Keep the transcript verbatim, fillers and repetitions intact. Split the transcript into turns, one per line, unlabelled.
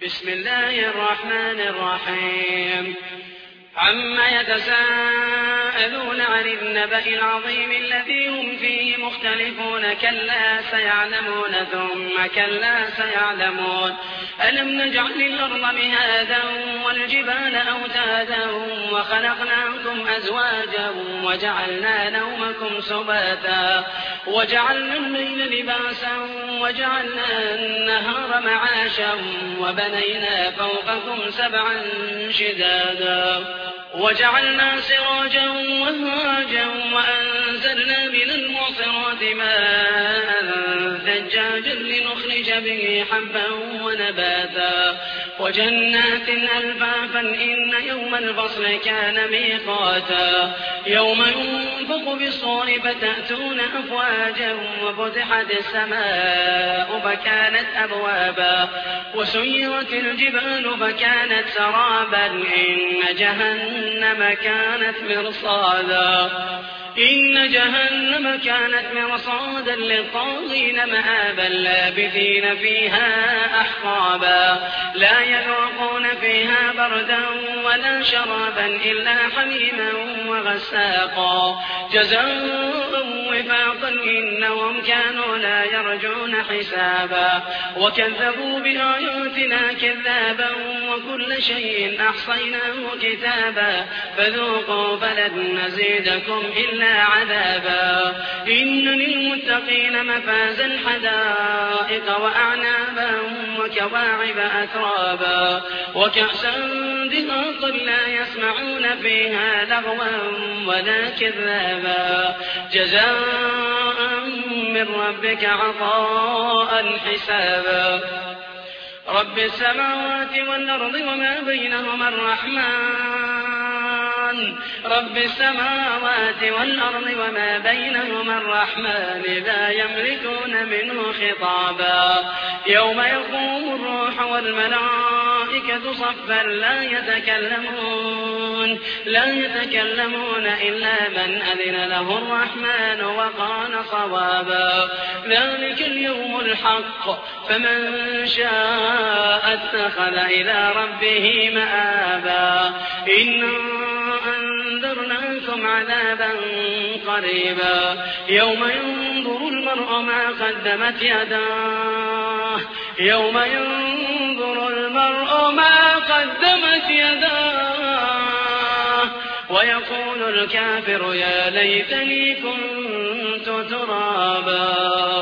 بسم الله الرحمن الرحيم عما يتساءلون عن النبأ العظيم الذي هم فيه مختلفون كلا سيعلمون ثم كلا سيعلمون ألم نجعل الأرض مهادا والجبال أوتادا وخلقناكم أزواجا وجعلنا نومكم سباتا وجعلنا الليل لباسا وجعلنا النهار معاشا وبنينا فوقكم سبعا شدادا وجعلنا سراجا وهاجا وأنزلنا من المعصرات ماء ثجاجا لنخرج به حبا ونباتا وجنات ألفافا إن يوم الفصل كان ميقاتا يوم ينفخ بالصور فتأتون أفواجا وفتحت السماء فكانت أبوابا وسيرت الجبال فكانت سرابا إن جهنم كانت مرصادا إن جهنم كانت مرصادا للطاغين مآبا لابثين فيها أحقابا لا يذوقون فيها بردا ولا شرابا إلا حميما وغساقا جزاء وفاقا إنهم كانوا لا يرجون حسابا وكذبوا بآياتنا كذابا وكل شيء أحصيناه كتابا فذوقوا فلن نزيدكم إلا عذابا إن للمتقين مفازا حدائق وأعنابا وكواعب أترابا وكأسا دهاقا لا يسمعون فيها لغوا ولا كذابا جزاء من ربك عطاء حسابا رب السماوات والأرض وما بينهما الرحمن رب السماوات والأرض وما بينهما الرحمن لا يملكون منه خطابا يوم يقوم الروح والملائكة صفا لا يتكلمون لا يتكلمون إلا من أذن له الرحمن وقال صوابا ذلك اليوم الحق فمن شاء اتخذ إلى ربه مآبا إنا أنذرناكم عذابا قريبا يوم ينظر المرء ما قدمت يداه يوم ينظر المرء ما قدمت يداه ويقول الكافر يا ليتني كنت ترابا.